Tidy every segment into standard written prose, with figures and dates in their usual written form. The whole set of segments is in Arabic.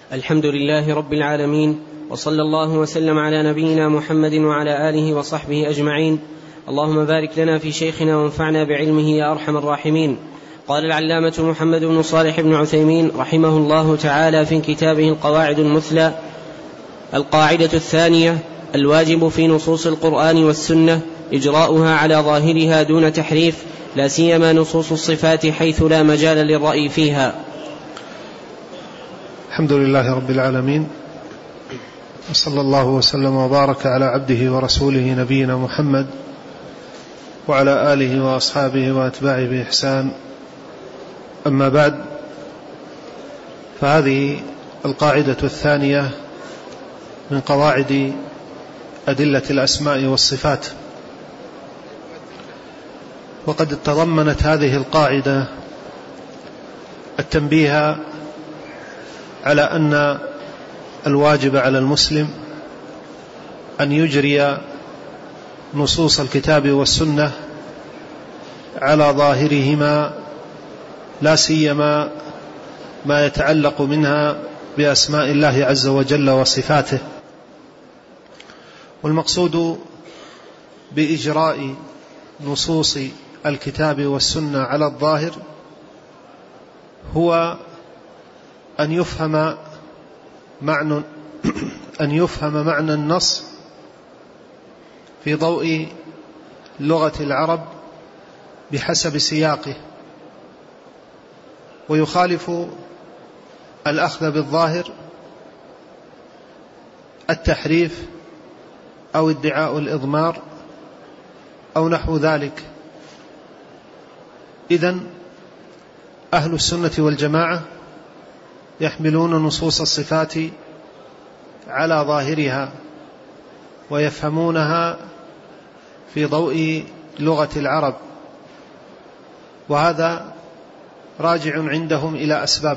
الحمد لله رب العالمين، وصلى الله وسلم على نبينا محمد وعلى آله وصحبه أجمعين. اللهم بارك لنا في شيخنا وانفعنا بعلمه يا أرحم الراحمين. قال العلامة محمد بن صالح بن عثيمين رحمه الله تعالى في كتابه القواعد المثلى: القاعدة الثانية: الواجب في نصوص القرآن والسنة إجراؤها على ظاهرها دون تحريف، لا سيما نصوص الصفات حيث لا مجال للرأي فيها. الحمد لله رب العالمين، وصلى الله وسلم وبارك على عبده ورسوله نبينا محمد وعلى آله وأصحابه وأتباعه بإحسان. أما بعد، فهذه القاعدة الثانية من قواعد أدلة الأسماء والصفات. وقد تضمنت هذه القاعدة التنبيه على أن الواجب على المسلم أن يجري نصوص الكتاب والسنة على ظاهرهما، لا سيما ما يتعلق منها بأسماء الله عز وجل وصفاته. والمقصود بإجراء نصوص الكتاب والسنة على الظاهر هو أن يفهم معنى النص في ضوء لغة العرب بحسب سياقه، ويخالف الأخذ بالظاهر التحريف أو ادعاء الإضمار أو نحو ذلك. إذن أهل السنة والجماعة يحملون نصوص الصفات على ظاهرها ويفهمونها في ضوء لغة العرب، وهذا راجع عندهم إلى أسباب.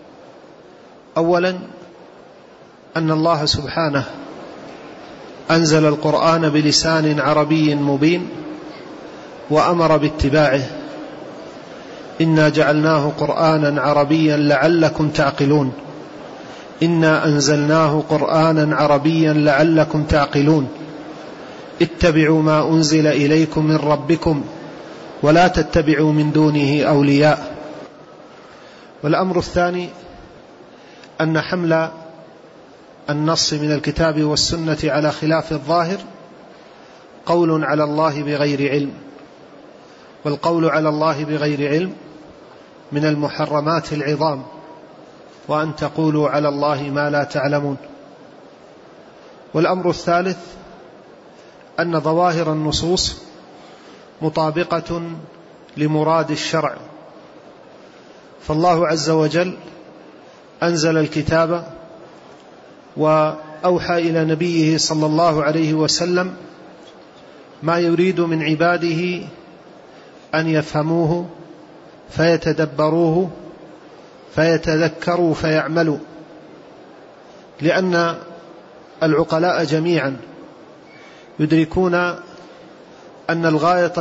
أولا، أن الله سبحانه أنزل القرآن بلسان عربي مبين وأمر باتباعه: إنا جعلناه قرآنا عربيا لعلكم تعقلون، إنا أنزلناه قرآنا عربيا لعلكم تعقلون، اتبعوا ما أنزل إليكم من ربكم ولا تتبعوا من دونه أولياء. والأمر الثاني، أن حمل النص من الكتاب والسنة على خلاف الظاهر قول على الله بغير علم، والقول على الله بغير علم من المحرمات العظام، وأن تقولوا على الله ما لا تعلمون. والأمر الثالث، أن ظواهر النصوص مطابقة لمراد الشرع، فالله عز وجل أنزل الكتاب وأوحى إلى نبيه صلى الله عليه وسلم ما يريد من عباده أن يفهموه فيتدبروه فيتذكروا فيعملوا، لأن العقلاء جميعا يدركون أن الغاية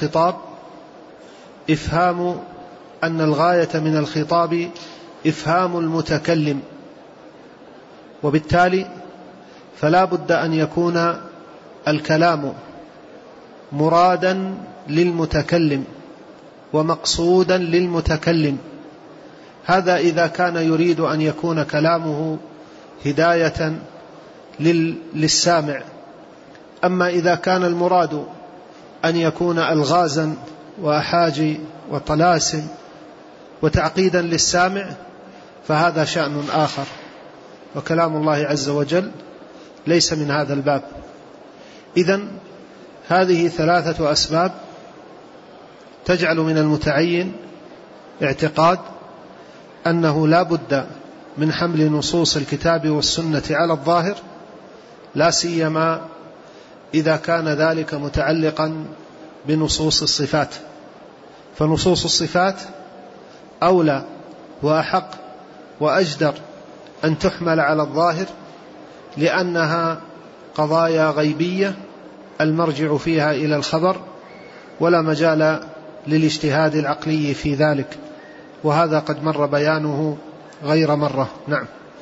من الخطاب إفهام المتكلم، وبالتالي فلا بد أن يكون الكلام مرادا للمتكلم ومقصودا للمتكلم. هذا إذا كان يريد أن يكون كلامه هداية للسامع. أما إذا كان المراد أن يكون ألغازا وأحاجي وطلاسم وتعقيدا للسامع فهذا شأن آخر، وكلام الله عز وجل ليس من هذا الباب. إذن هذه ثلاثة أسباب تجعل من المتعين اعتقاد أنه لا بد من حمل نصوص الكتاب والسنة على الظاهر، لا سيما إذا كان ذلك متعلقا بنصوص الصفات، فنصوص الصفات أولى وأحق وأجدر أن تحمل على الظاهر، لأنها قضايا غيبية المرجع فيها إلى الخبر، ولا مجال للاجتهاد العقلي في ذلك، وهذا قد مر بيانه غير مرة. نعم.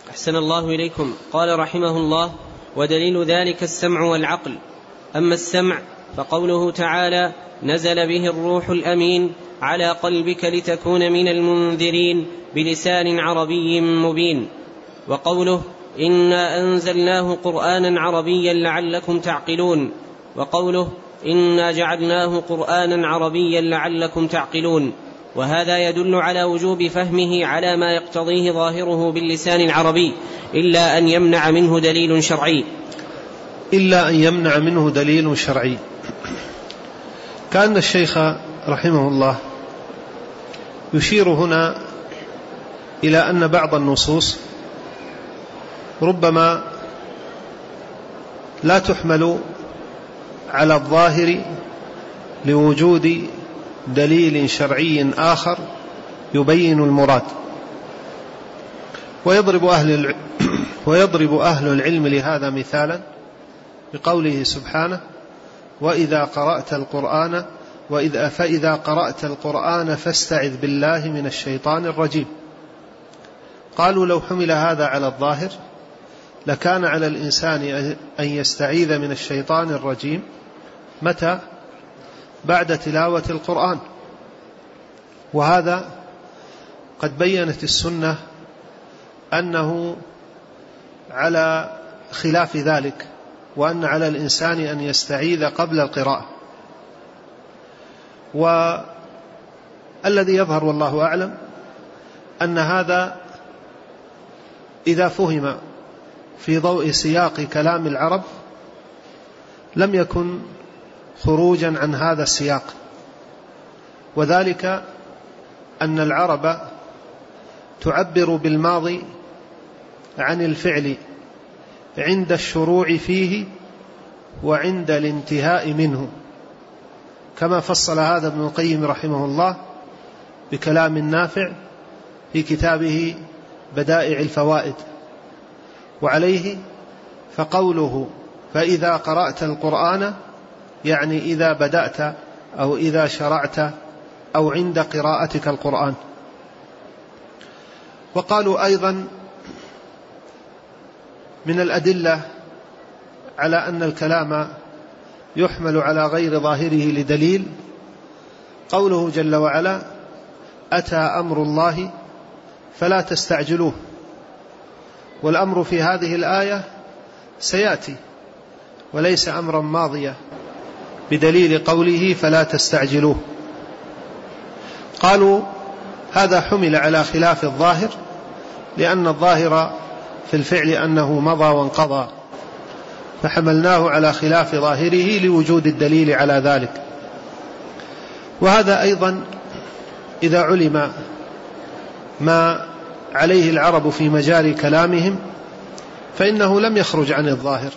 أحسن الله إليكم. قال رحمه الله: ودليل ذلك السمع والعقل. أما السمع فقوله تعالى: نزل به الروح الأمين على قلبك لتكون من المنذرين بلسان عربي مبين. وقوله: إنا أنزلناه قرآنا عربيا لعلكم تعقلون. وقوله: إنا جعلناه قرآنا عربيا لعلكم تعقلون. وهذا يدل على وجوب فهمه على ما يقتضيه ظاهره باللسان العربي، إلا أن يمنع منه دليل شرعي. إلا أن يمنع منه دليل شرعي. كأن الشيخ رحمه الله يشير هنا إلى أن بعض النصوص ربما لا تحمل على الظاهر لوجود دليل شرعي آخر يبين المراد. ويضرب أهل العلم لهذا مثالا بقوله سبحانه: فإذا قرأت القرآن فاستعذ بالله من الشيطان الرجيم. قالوا لو حمل هذا على الظاهر لكان على الإنسان أن يستعيذ من الشيطان الرجيم متى؟ بعد تلاوة القرآن. وهذا قد بينت السنة أنه على خلاف ذلك، وأن على الإنسان أن يستعيذ قبل القراءة. والذي يظهر والله أعلم أن هذا إذا فهم في ضوء سياق كلام العرب لم يكن خروجا عن هذا السياق، وذلك أن العرب تعبر بالماضي عن الفعل عند الشروع فيه وعند الانتهاء منه، كما فصل هذا ابن القيم رحمه الله بكلام نافع في كتابه بدائع الفوائد. وعليه فقوله فإذا قرأت القرآن يعني إذا بدأت أو إذا شرعت أو عند قراءتك القرآن. وقالوا أيضا من الأدلة على أن الكلام يحمل على غير ظاهره لدليل قوله جل وعلا: أتى أمر الله فلا تستعجلوه. والأمر في هذه الآية سيأتي وليس أمرا ماضيا بدليل قوله فلا تستعجلوه. قالوا هذا حمل على خلاف الظاهر لأن الظاهر في الفعل أنه مضى وانقضى، فحملناه على خلاف ظاهره لوجود الدليل على ذلك. وهذا أيضا إذا علم ما عليه العرب في مجال كلامهم فإنه لم يخرج عن الظاهر،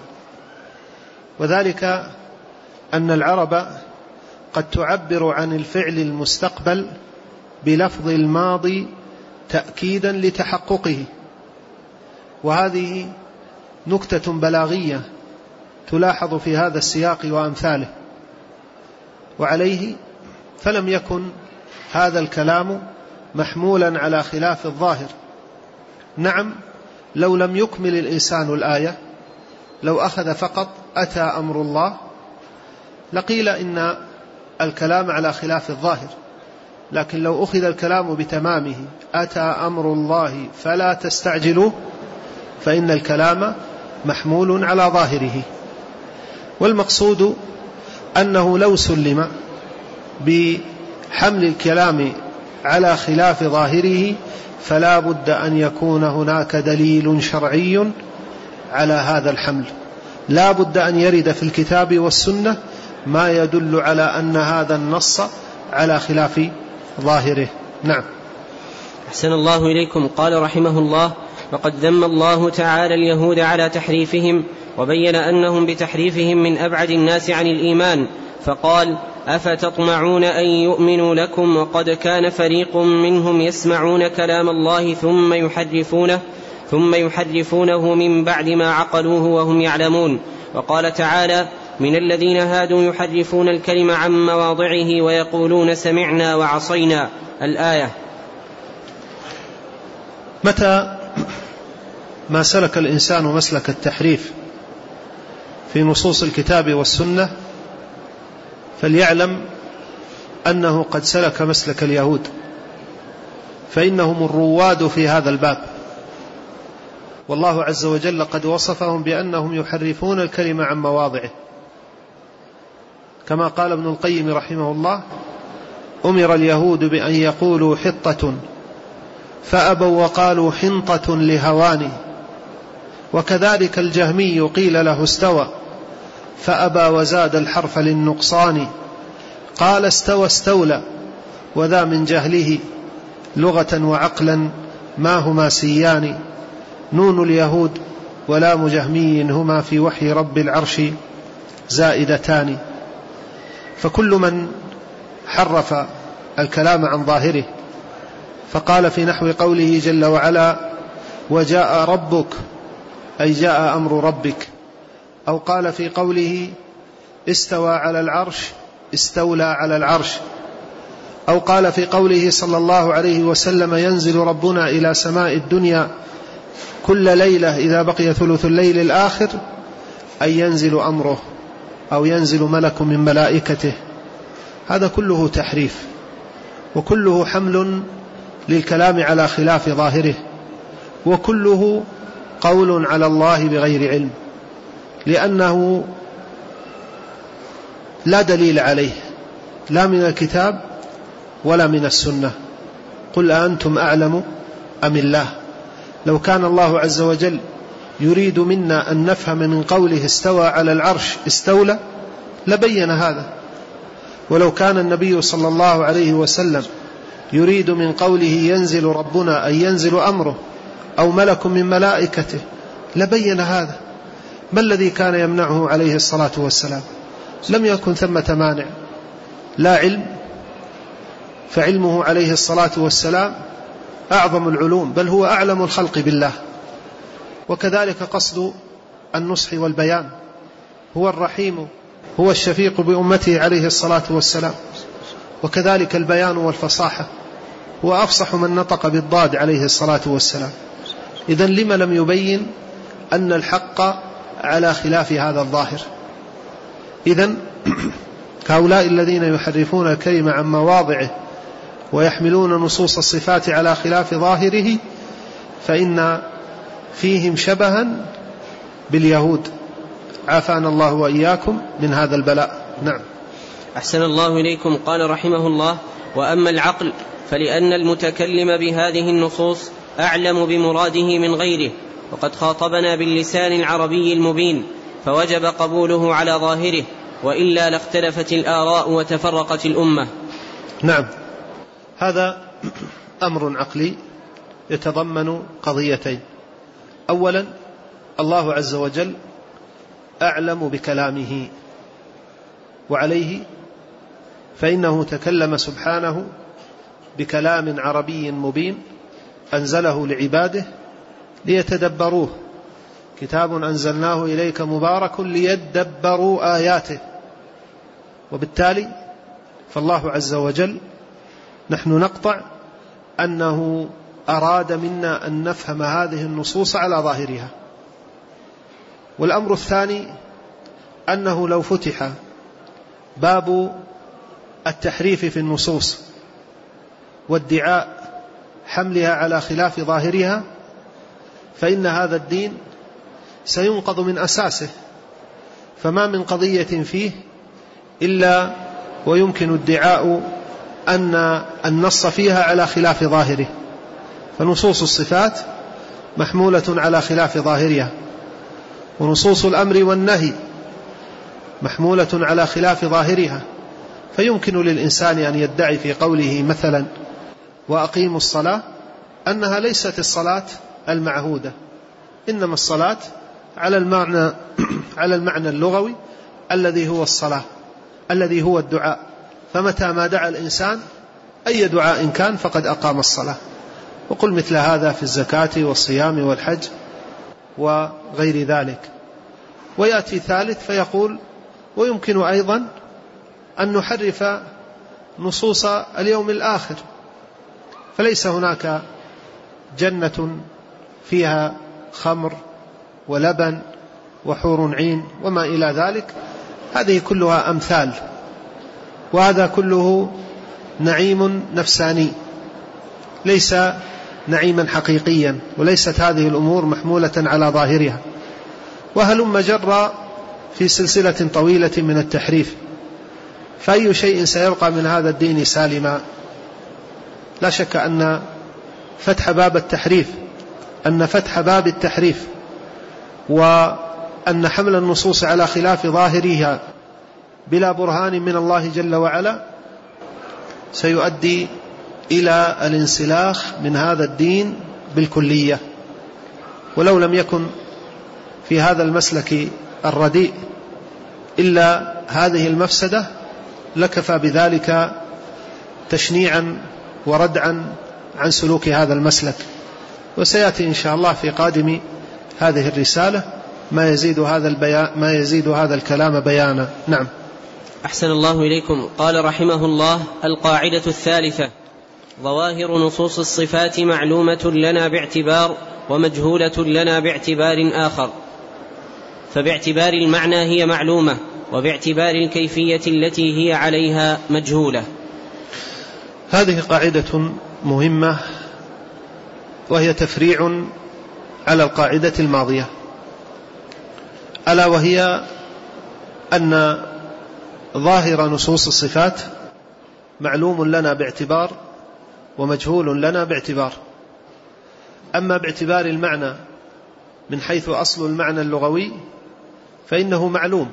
وذلك أن العرب قد تعبر عن الفعل المستقبل بلفظ الماضي تأكيدا لتحققه، وهذه نكتة بلاغية تلاحظ في هذا السياق وأمثاله. وعليه فلم يكن هذا الكلام محمولا على خلاف الظاهر. نعم، لو لم يكمل الإنسان الآية، لو أخذ فقط أتى أمر الله لقيل إن الكلام على خلاف الظاهر، لكن لو أخذ الكلام بتمامه أتى أمر الله فلا تستعجلوه فإن الكلام محمول على ظاهره. والمقصود أنه لو سلم بحمل الكلام على خلاف ظاهره فلا بد أن يكون هناك دليل شرعي على هذا الحمل، لا بد أن يرد في الكتاب والسنة ما يدل على أن هذا النص على خلاف ظاهره. نعم. أحسن الله إليكم. قال رحمه الله: وقد ذم الله تعالى اليهود على تحريفهم، وبين أنهم بتحريفهم من أبعد الناس عن الإيمان، فقال: أفتطمعون أن يؤمنوا لكم وقد كان فريق منهم يسمعون كلام الله ثم يحرفونه من بعد ما عقلوه وهم يعلمون. وقال تعالى: من الذين هادوا يحرفون الكلم عن مواضعه ويقولون سمعنا وعصينا. الآية. متى ما سلك الإنسان مسلك التحريف في نصوص الكتاب والسنة فليعلم أنه قد سلك مسلك اليهود، فإنهم الرواد في هذا الباب، والله عز وجل قد وصفهم بأنهم يحرفون الكلمة عن مواضعه، كما قال ابن القيم رحمه الله: أمر اليهود بأن يقولوا حطة فأبوا وقالوا حنطة لهوان، وكذلك الجهمي قيل له استوى فأبى وزاد الحرف للنقصان، قال استوى استولى وذا من جهله لغة وعقلا ما هما سيان، نون اليهود ولام جهمي هما في وحي رب العرش زائدتان. فكل من حرف الكلام عن ظاهره فقال في نحو قوله جل وعلا: وجاء ربك، أي جاء أمر ربك، أو قال في قوله استوى على العرش استولى على العرش، أو قال في قوله صلى الله عليه وسلم: ينزل ربنا إلى سماء الدنيا كل ليلة إذا بقي ثلث الليل الآخر، أي ينزل أمره أو ينزل ملك من ملائكته. هذا كله تحريف، وكله حمل للكلام على خلاف ظاهره، وكله قول على الله بغير علم، لأنه لا دليل عليه لا من الكتاب ولا من السنة. قل أأنتم أعلم أم الله؟ لو كان الله عز وجل يريد منا أن نفهم من قوله استوى على العرش استولى لبين هذا، ولو كان النبي صلى الله عليه وسلم يريد من قوله ينزل ربنا أن ينزل أمره أو ملك من ملائكته لبين هذا. ما الذي كان يمنعه عليه الصلاة والسلام؟ لم يكن ثمة مانع، لا علم، فعلمه عليه الصلاة والسلام أعظم العلوم، بل هو أعلم الخلق بالله. وكذلك قصد النصح والبيان، هو الرحيم، هو الشفيق بأمته عليه الصلاة والسلام. وكذلك البيان والفصاحة، هو أفصح من نطق بالضاد عليه الصلاة والسلام. إذن لما لم يبين أن الحق على خلاف هذا الظاهر؟ إذن هؤلاء الذين يحرفون الكلمة عن مواضعه ويحملون نصوص الصفات على خلاف ظاهره فإن فيهم شبها باليهود، عافانا الله وإياكم من هذا البلاء. نعم. أحسن الله إليكم. قال رحمه الله: وأما العقل فلأن المتكلم بهذه النصوص أعلم بمراده من غيره، وقد خاطبنا باللسان العربي المبين، فوجب قبوله على ظاهره، وإلا لاختلفت الآراء وتفرقت الأمة. نعم، هذا أمر عقلي يتضمن قضيتين. أولا، الله عز وجل أعلم بكلامه، وعليه فإنه تكلم سبحانه بكلام عربي مبين أنزله لعباده ليتدبروه، كتاب أنزلناه إليك مبارك ليدبروا آياته. وبالتالي فالله عز وجل نحن نقطع أنه أراد منا أن نفهم هذه النصوص على ظاهرها. والأمر الثاني أنه لو فتح باب التحريف في النصوص وادعاء حملها على خلاف ظاهرها فإن هذا الدين سينقض من أساسه، فما من قضية فيه إلا ويمكن ادعاء أن النص فيها على خلاف ظاهره، فنصوص الصفات محمولة على خلاف ظاهرها، ونصوص الأمر والنهي محمولة على خلاف ظاهرها، فيمكن للإنسان أن يدعي في قوله مثلا وأقيموا الصلاة أنها ليست الصلاة المعهودة، إنما الصلاة على المعنى اللغوي الذي هو الصلاة، الذي هو الدعاء، فمتى ما دعا الإنسان أي دعاء كان فقد أقام الصلاة. وقل مثل هذا في الزكاة والصيام والحج وغير ذلك. ويأتي ثالث فيقول ويمكن أيضا أن نحرف نصوص اليوم الآخر، فليس هناك جنة فيها خمر ولبن وحور عين وما إلى ذلك، هذه كلها أمثال، وهذا كله نعيم نفساني ليس نعيما حقيقيا، وليست هذه الأمور محمولة على ظاهرها. وهلم جرى في سلسلة طويلة من التحريف، فأي شيء سيبقى من هذا الدين سالما؟ لا شك أن فتح باب التحريف وأن حمل النصوص على خلاف ظاهرها بلا برهان من الله جل وعلا سيؤدي إلى الانسلاخ من هذا الدين بالكلية. ولو لم يكن في هذا المسلك الرديء إلا هذه المفسدة لكفى بذلك تشنيعا وردعا عن سلوك هذا المسلك. وسيأتي إن شاء الله في قادم هذه الرسالة ما يزيد هذا الكلام بيانا. نعم. أحسن الله إليكم. قال رحمه الله: القاعدة الثالثة: ظواهر نصوص الصفات معلومة لنا باعتبار ومجهولة لنا باعتبار آخر، فباعتبار المعنى هي معلومة، وباعتبار الكيفية التي هي عليها مجهولة. هذه قاعدة مهمة، وهي تفريع على القاعدة الماضية، ألا وهي أن ظاهر نصوص الصفات معلوم لنا باعتبار ومجهول لنا باعتبار. أما باعتبار المعنى من حيث أصل المعنى اللغوي فإنه معلوم،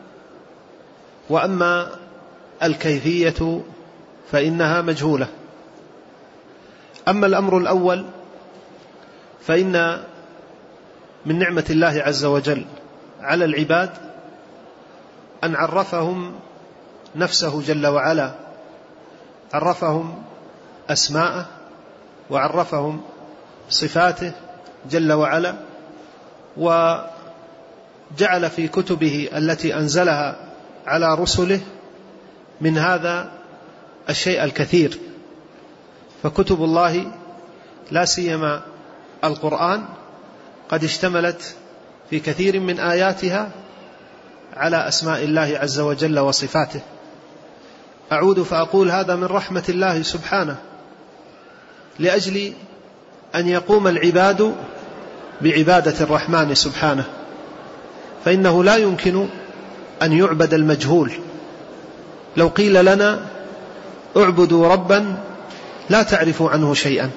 وأما الكيفية فإنها مجهولة. أما الأمر الأول فإن من نعمة الله عز وجل على العباد أن عرفهم نفسه جل وعلا، عرفهم أسماءه وعرفهم صفاته جل وعلا، وجعل في كتبه التي أنزلها على رسله من هذا الشيء الكثير. فكتب الله لا سيما القرآن قد اشتملت في كثير من آياتها على أسماء الله عز وجل وصفاته. أعود فأقول هذا من رحمة الله سبحانه، لأجل أن يقوم العباد بعبادة الرحمن سبحانه، فإنه لا يمكن أن يعبد المجهول. لو قيل لنا اعبدوا ربا لا تعرفوا عنه شيئا،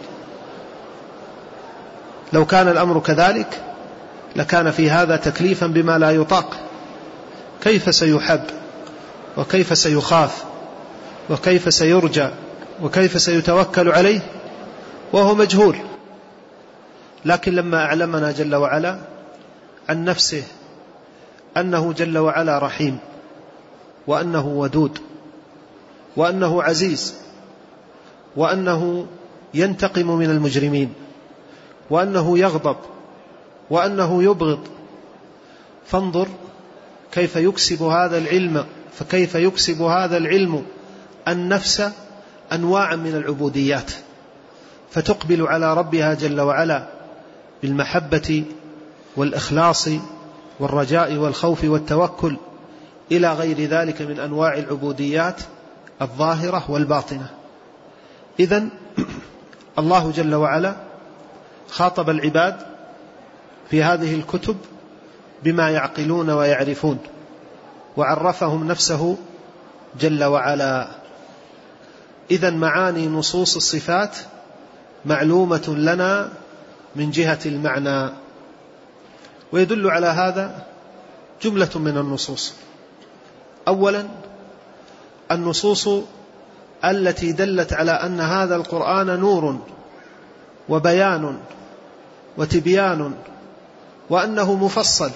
لو كان الأمر كذلك لكان في هذا تكليفا بما لا يطاق. كيف سيحب وكيف سيخاف وكيف سيرجى وكيف سيتوكل عليه وهو مجهول؟ لكن لما أعلمنا جل وعلا عن نفسه أنه جل وعلا رحيم، وأنه ودود، وأنه عزيز، وأنه ينتقم من المجرمين، وأنه يغضب، وأنه يبغض، فانظر كيف يكسب هذا العلم، فكيف يكسب هذا العلم النفس أنواعا من العبوديات، فتقبل على ربها جل وعلا بالمحبة والإخلاص والرجاء والخوف والتوكل إلى غير ذلك من أنواع العبوديات الظاهرة والباطنة. إذن الله جل وعلا خاطب العباد في هذه الكتب بما يعقلون ويعرفون، وعرفهم نفسه جل وعلا. إذن معاني نصوص الصفات معلومة لنا من جهة المعنى، ويدل على هذا جملة من النصوص. أولا النصوص التي دلت على أن هذا القرآن نور وبيان وتبيان، وأنه مفصل.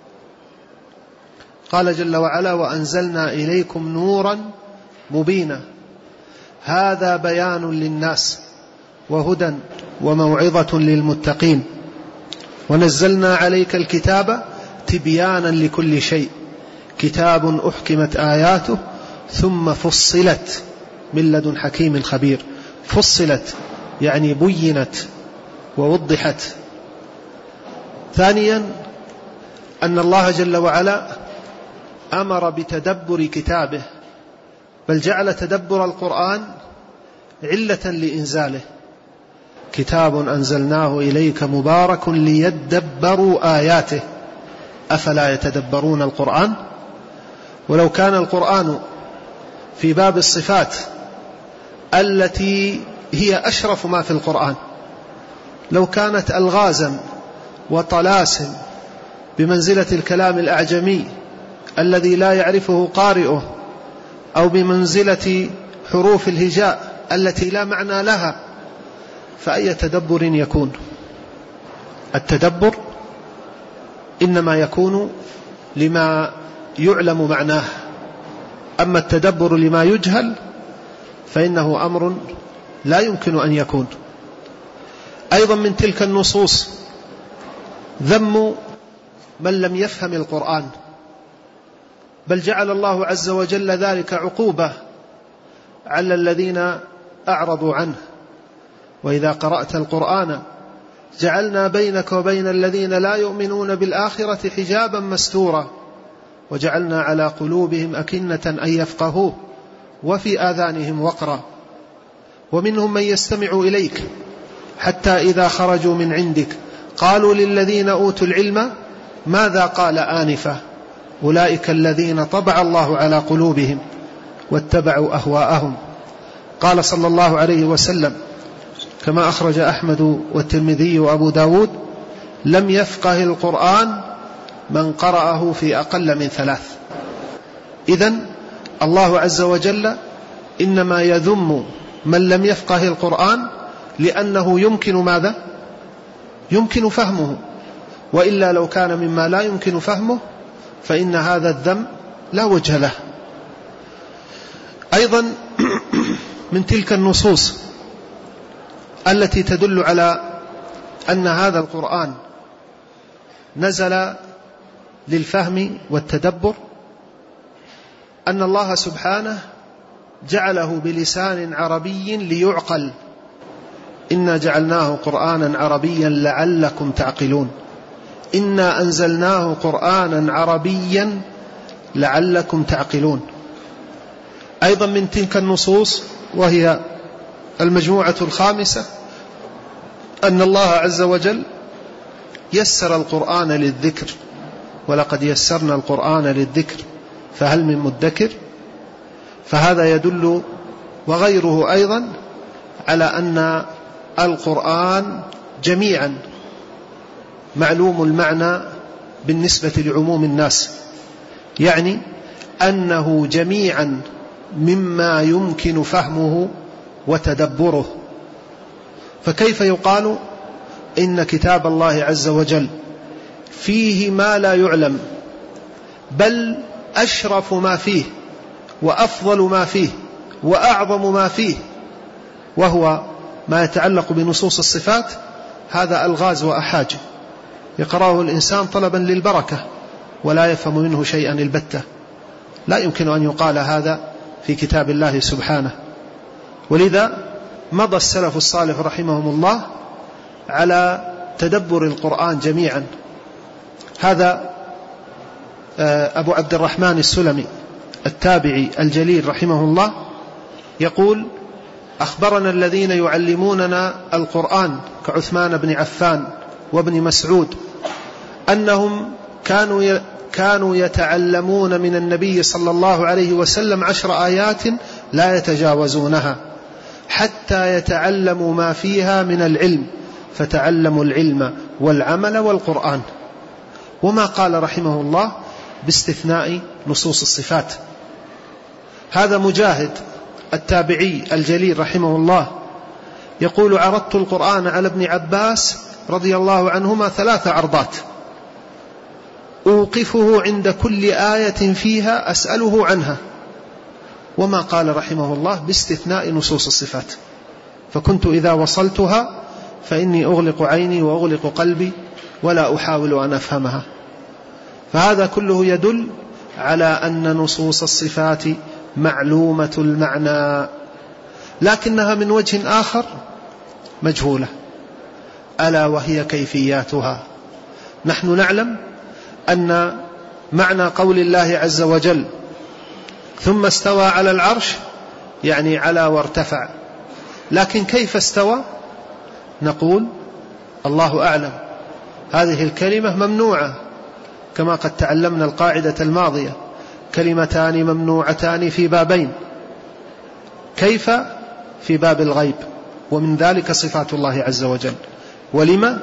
قال جل وعلا: وأنزلنا إليكم نورا مبينا، هذا بيان للناس وهدى وموعظة للمتقين، ونزلنا عليك الكتاب تبيانا لكل شيء، كتاب أحكمت آياته ثم فصلت من لدن حكيم خبير. فصلت يعني بينت ووضحت. ثانيا أن الله جل وعلا أمر بتدبر كتابه، بل جعل تدبر القرآن علة لإنزاله: كتاب أنزلناه إليك مبارك ليدبروا آياته أفلا يتدبرون القرآن. ولو كان القرآن في باب الصفات التي هي أشرف ما في القرآن، لو كانت ألغازا وطلاسم بمنزلة الكلام الأعجمي الذي لا يعرفه قارئه، أو بمنزلة حروف الهجاء التي لا معنى لها، فأي تدبر يكون؟ التدبر إنما يكون لما يعلم معناه، أما التدبر لما يجهل فإنه أمر لا يمكن أن يكون. أيضا من تلك النصوص ذم من لم يفهم القرآن، بل جعل الله عز وجل ذلك عقوبة على الذين أعرضوا عنه: وإذا قرأت القرآن جعلنا بينك وبين الذين لا يؤمنون بالآخرة حجابا مستورا وجعلنا على قلوبهم أكنة أن يفقهوه وفي آذانهم وقرا ومنهم من يستمع إليك حتى إذا خرجوا من عندك قالوا للذين أوتوا العلم ماذا قال آنفا أولئك الذين طبع الله على قلوبهم واتبعوا أهواءهم. قال صلى الله عليه وسلم كما أخرج أحمد والترمذي وأبو داود: لم يفقه القرآن من قرأه في أقل من 3. إذن الله عز وجل إنما يذم من لم يفقه القرآن لأنه يمكن ماذا؟ يمكن فهمه، وإلا لو كان مما لا يمكن فهمه فإن هذا الذم لا وجه له. أيضا من تلك النصوص التي تدل على أن هذا القرآن نزل للفهم والتدبر أن الله سبحانه جعله بلسان عربي ليعقل: إنا جعلناه قرآنا عربيا لعلكم تعقلون، إنا أنزلناه قرآنا عربيا لعلكم تعقلون. أيضا من تلك النصوص وهي المجموعة الخامسة أن الله عز وجل يسر القرآن للذكر: ولقد يسرنا القرآن للذكر فهل من مدكر. فهذا يدل وغيره أيضا على أن القرآن جميعا معلوم المعنى بالنسبة لعموم الناس، يعني أنه جميعا مما يمكن فهمه وتدبره. فكيف يقال إن كتاب الله عز وجل فيه ما لا يعلم، بل أشرف ما فيه وأفضل ما فيه وأعظم ما فيه وهو ما يتعلق بنصوص الصفات؟ هذا ألغاز وأحاج يقرأه الإنسان طلبا للبركة ولا يفهم منه شيئا البتة. لا يمكن أن يقال هذا في كتاب الله سبحانه. ولذا مضى السلف الصالح رحمهم الله على تدبر القرآن جميعا. هذا أبو عبد الرحمن السلمي التابعي الجليل رحمه الله يقول: أخبرنا الذين يعلموننا القرآن كعثمان بن عفان وابن مسعود أنهم كانوا يتعلمون من النبي صلى الله عليه وسلم 10 آيات لا يتجاوزونها حتى يتعلموا ما فيها من العلم، فتعلموا العلم والعمل والقرآن. وما قال رحمه الله باستثناء نصوص الصفات. هذا مجاهد التابعي الجليل رحمه الله يقول: عرضت القرآن على ابن عباس رضي الله عنهما 3 عرضات، أوقفه عند كل آية فيها أسأله عنها. وما قال رحمه الله باستثناء نصوص الصفات، فكنت إذا وصلتها فإني أغلق عيني وأغلق قلبي ولا أحاول أن أفهمها. فهذا كله يدل على أن نصوص الصفات معلومة المعنى، لكنها من وجه آخر مجهولة، ألا وهي كيفياتها. نحن نعلم أن معنى قول الله عز وجل ثم استوى على العرش يعني على وارتفع، لكن كيف استوى؟ نقول الله أعلم. هذه الكلمة ممنوعة كما قد تعلمنا القاعدة الماضية: كلمتان ممنوعتان في بابين. كيف؟ في باب الغيب، ومن ذلك صفات الله عز وجل. ولما؟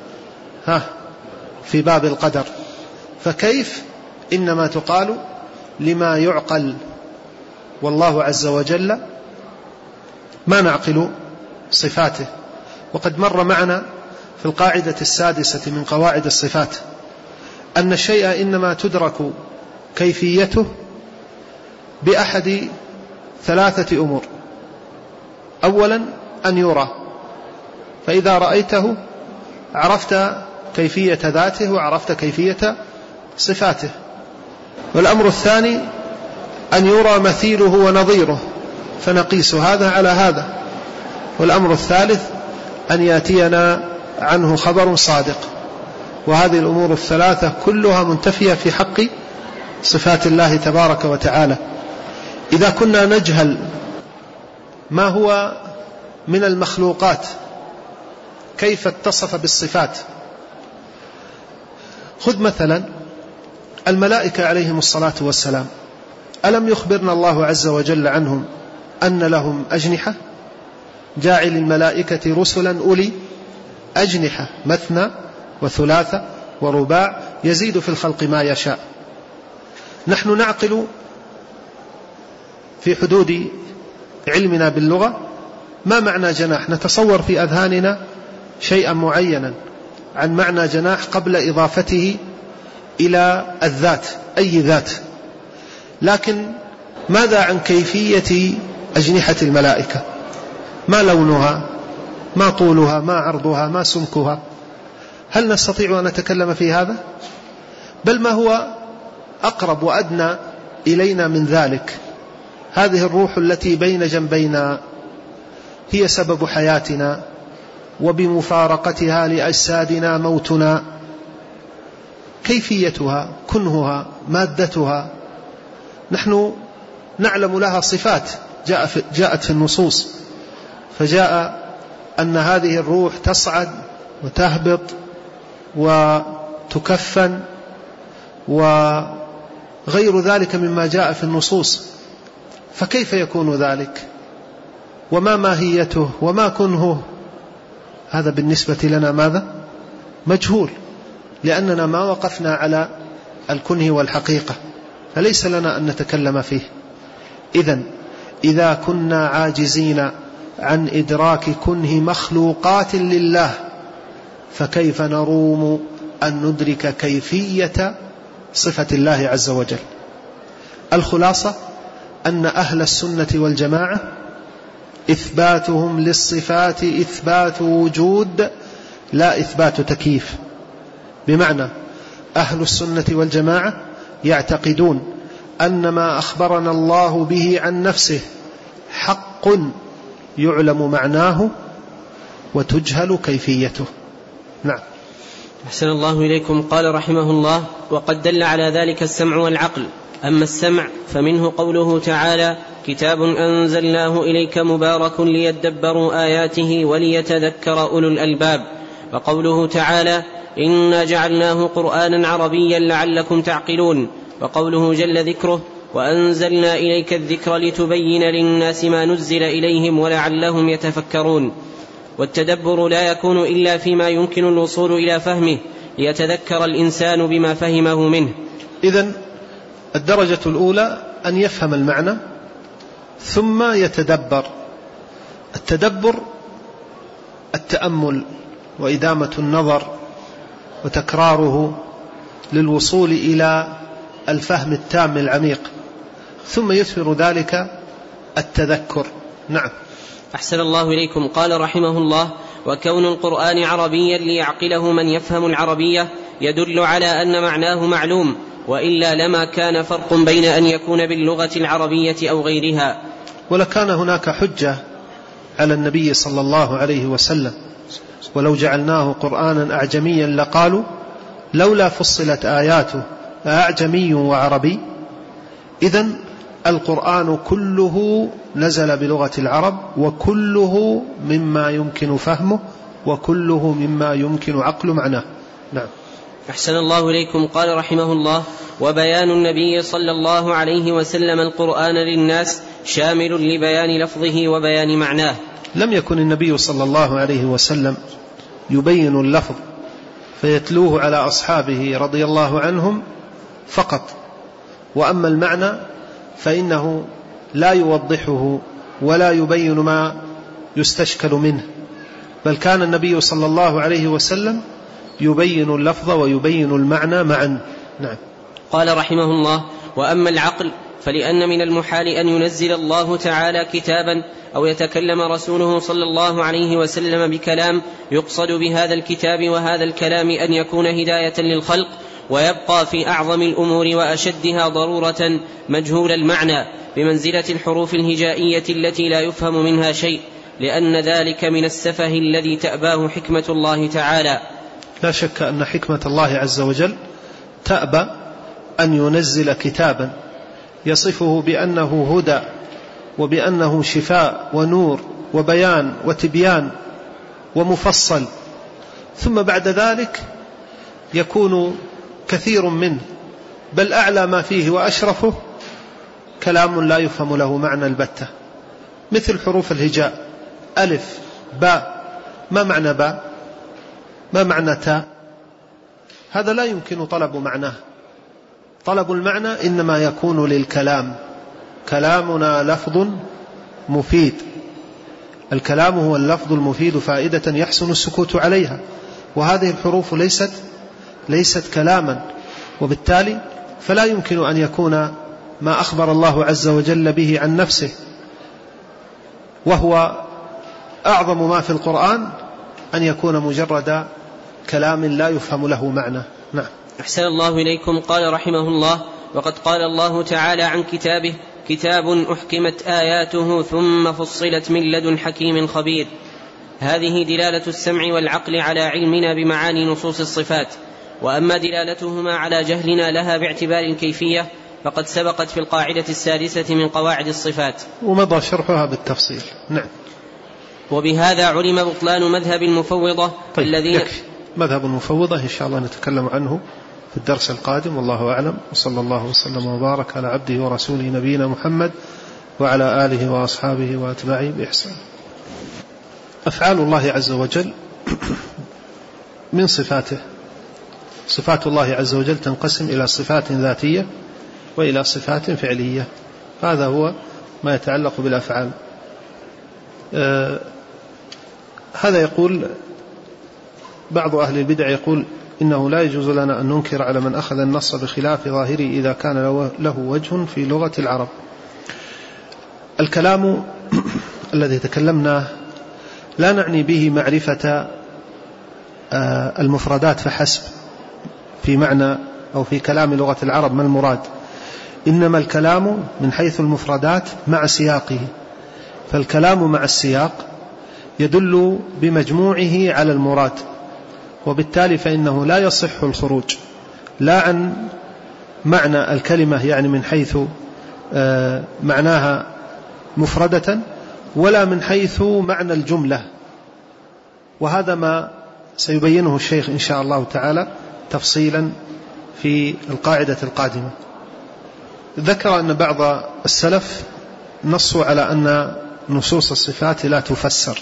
في باب القدر. فكيف إنما تقال لما يعقل، والله عز وجل ما نعقل صفاته. وقد مر معنا في القاعدة السادسة من قواعد الصفات أن الشيء إنما تدرك كيفيته بأحد ثلاثة أمور: أولا أن يرى، فإذا رأيته عرفت كيفية ذاته وعرفت كيفية صفاته. والأمر الثاني أن يرى مثيله ونظيره فنقيس هذا على هذا. والأمر الثالث أن يأتينا عنه خبر صادق. وهذه الأمور الثلاثة كلها منتفية في حق صفات الله تبارك وتعالى. إذا كنا نجهل ما هو من المخلوقات كيف اتصف بالصفات، خذ مثلا الملائكة عليهم الصلاة والسلام، ألم يخبرنا الله عز وجل عنهم أن لهم أجنحة؟ جاعل الملائكة رسلا أولي أجنحة مثنى وثلاث ورباع يزيد في الخلق ما يشاء. نحن نعقل في حدود علمنا باللغة ما معنى جناح، نتصور في أذهاننا شيئا معينا عن معنى جناح قبل إضافته إلى الذات، أي ذات. لكن ماذا عن كيفية أجنحة الملائكة؟ ما لونها؟ ما طولها؟ ما عرضها؟ ما سمكها؟ هل نستطيع أن نتكلم في هذا؟ بل ما هو أقرب وأدنى إلينا من ذلك: هذه الروح التي بين جنبينا هي سبب حياتنا، وبمفارقتها لأجسادنا موتنا. كيفيتها، كنهها، مادتها، نحن نعلم لها صفات جاءت في النصوص، فجاء أن هذه الروح تصعد وتهبط وتكفن وغير ذلك مما جاء في النصوص. فكيف يكون ذلك؟ وما ماهيته وما كنهه؟ هذا بالنسبة لنا ماذا؟ مجهول، لأننا ما وقفنا على الكنه والحقيقة، فليس لنا أن نتكلم فيه. إذا كنا عاجزين عن إدراك كنه مخلوقات لله، فكيف نروم أن ندرك كيفية صفة الله عز وجل؟ الخلاصة أن أهل السنة والجماعة إثباتهم للصفات إثبات وجود لا إثبات تكييف. بمعنى أهل السنة والجماعة يعتقدون أن ما أخبرنا الله به عن نفسه حق يعلم معناه وتجهل كيفيته. نعم. أحسن الله إليكم. قال رحمه الله: وقد دل على ذلك السمع والعقل. أما السمع فمنه قوله تعالى: كتاب أنزلناه إليك مبارك ليدبروا آياته وليتذكر أولو الألباب. وقوله تعالى: إنا جعلناه قرآنا عربيا لعلكم تعقلون. وقوله جل ذكره: وأنزلنا إليك الذكر لتبين للناس ما نزل إليهم ولعلهم يتفكرون. والتدبر لا يكون إلا فيما يمكن الوصول إلى فهمه ليتذكر الإنسان بما فهمه منه. إذن الدرجة الأولى أن يفهم المعنى ثم يتدبر. التدبر التأمل وإدامة النظر وتكراره للوصول إلى الفهم التام العميق، ثم يثمر ذلك التذكر. نعم. أحسن الله إليكم. قال رحمه الله: وكون القرآن عربيا ليعقله من يفهم العربية يدل على أن معناه معلوم، وإلا لما كان فرق بين أن يكون باللغة العربية أو غيرها. ولكان هناك حجة على النبي صلى الله عليه وسلم: ولو جعلناه قرآنا أعجميا لقالوا لولا فصلت آياته أعجمي وعربي. إذن القرآن كله نزل بلغة العرب، وكله مما يمكن فهمه، وكله مما يمكن عقل معناه. نعم. أحسن الله إليكم. قال رحمه الله: وبيان النبي صلى الله عليه وسلم القرآن للناس شامل لبيان لفظه وبيان معناه. لم يكن النبي صلى الله عليه وسلم يبين اللفظ فيتلوه على أصحابه رضي الله عنهم فقط، وأما المعنى فإنه لا يوضحه ولا يبين ما يستشكل منه، بل كان النبي صلى الله عليه وسلم يبين اللفظ ويبين المعنى معا. نعم. قال رحمه الله: وأما العقل فلأن من المحال أن ينزل الله تعالى كتابا أو يتكلم رسوله صلى الله عليه وسلم بكلام يقصد بهذا الكتاب وهذا الكلام أن يكون هداية للخلق، ويبقى في أعظم الأمور وأشدها ضرورة مجهول المعنى بمنزلة الحروف الهجائية التي لا يفهم منها شيء، لأن ذلك من السفه الذي تأباه حكمة الله تعالى. لا شك أن حكمة الله عز وجل تأبى أن ينزل كتابا يصفه بأنه هدى وبأنه شفاء ونور وبيان وتبيان ومفصل، ثم بعد ذلك يكون كثير منه بل أعلى ما فيه وأشرفه كلام لا يفهم له معنى البتة، مثل حروف الهجاء: ألف، باء. ما معنى باء؟ ما معنى تاء؟ هذا لا يمكن طلب معناه. طلب المعنى إنما يكون للكلام. كلامنا لفظ مفيد، الكلام هو اللفظ المفيد فائدة يحسن السكوت عليها، وهذه الحروف ليست كلاما، وبالتالي فلا يمكن أن يكون ما أخبر الله عز وجل به عن نفسه وهو أعظم ما في القرآن أن يكون مجرد كلام لا يفهم له معنى. نعم. أحسن الله إليكم. قال رحمه الله: وقد قال الله تعالى عن كتابه: كتاب أحكمت آياته ثم فصلت من لدن حكيم خبير. هذه دلالة السمع والعقل على علمنا بمعاني نصوص الصفات، وأما دلالتهما على جهلنا لها باعتبار الكيفية فقد سبقت في القاعدة السادسة من قواعد الصفات، ومضى شرحها بالتفصيل. نعم. وبهذا علم بطلان مذهب المفوضة. طيب، الذين مذهب المفوضة إن شاء الله نتكلم عنه في الدرس القادم، والله أعلم، وصلى الله وسلم وبارك على عبده ورسوله نبينا محمد وعلى آله وأصحابه وأتباعه بإحسان. أفعال الله عز وجل من صفاته. صفات الله عز وجل تنقسم إلى صفات ذاتية وإلى صفات فعلية. هذا هو ما يتعلق بالأفعال. هذا يقول بعض أهل البدع، يقول إنه لا يجوز لنا أن ننكر على من أخذ النص بخلاف ظاهره إذا كان له وجه في لغة العرب. الكلام الذي تكلمناه لا نعني به معرفة المفردات فحسب في معنى أو في كلام لغة العرب ما المراد، إنما الكلام من حيث المفردات مع سياقه، فالكلام مع السياق يدل بمجموعه على المراد، وبالتالي فإنه لا يصح الخروج لا عن معنى الكلمة يعني من حيث معناها مفردة ولا من حيث معنى الجملة. وهذا ما سيبينه الشيخ إن شاء الله تعالى تفصيلا في القاعدة القادمة. ذكر أن بعض السلف نصوا على أن نصوص الصفات لا تفسر.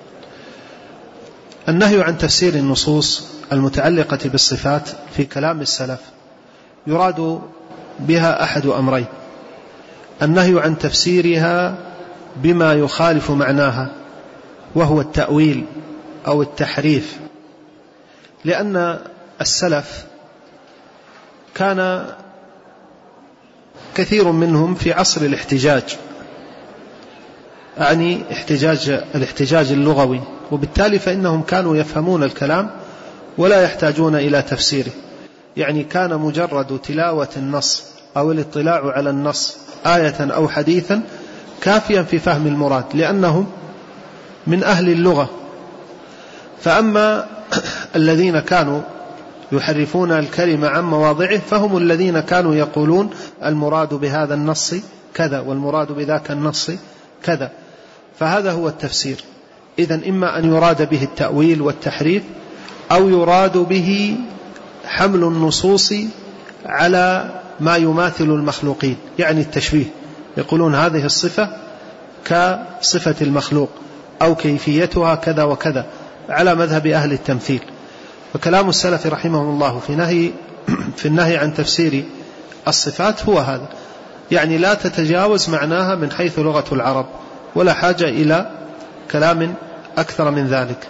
النهي عن تفسير النصوص المتعلقة بالصفات في كلام السلف يراد بها أحد أمرين: النهي عن تفسيرها بما يخالف معناها وهو التأويل أو التحريف، لأن السلف كان كثير منهم في عصر الاحتجاج، يعني الاحتجاج اللغوي، وبالتالي فإنهم كانوا يفهمون الكلام ولا يحتاجون إلى تفسيره، يعني كان مجرد تلاوة النص أو الاطلاع على النص آية أو حديثا كافيا في فهم المراد لأنهم من أهل اللغة. فأما الذين كانوا يحرفون الكلمة عن مواضعه، فهم الذين كانوا يقولون المراد بهذا النص كذا والمراد بذاك النص كذا. فهذا هو التفسير. إذن إما أن يراد به التأويل والتحريف، أو يراد به حمل النصوص على ما يماثل المخلوقين، يعني التشبيه، يقولون هذه الصفة كصفة المخلوق أو كيفيتها كذا وكذا، على مذهب أهل التمثيل. وكلام السلف رحمهم الله في النهي عن تفسير الصفات هو هذا، يعني لا تتجاوز معناها من حيث لغة العرب، ولا حاجة إلى كلام أكثر من ذلك.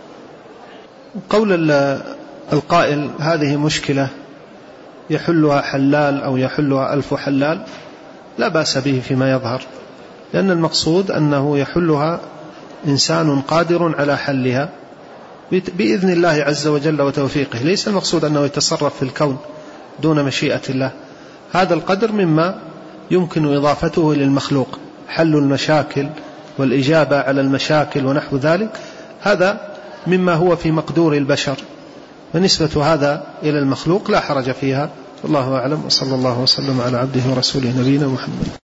قول القائل هذه مشكلة يحلها حلال أو يحلها 1000 حلال، لا بأس به فيما يظهر، لأن المقصود أنه يحلها إنسان قادر على حلها بإذن الله عز وجل وتوفيقه. ليس المقصود أنه يتصرف في الكون دون مشيئة الله، هذا القدر مما يمكن إضافته للمخلوق، حل المشاكل والإجابة على المشاكل ونحو ذلك، هذا مما هو في مقدور البشر، فنسبة هذا إلى المخلوق لا حرج فيها. والله أعلم، وصلى الله وسلم على عبده ورسوله نبينا محمد.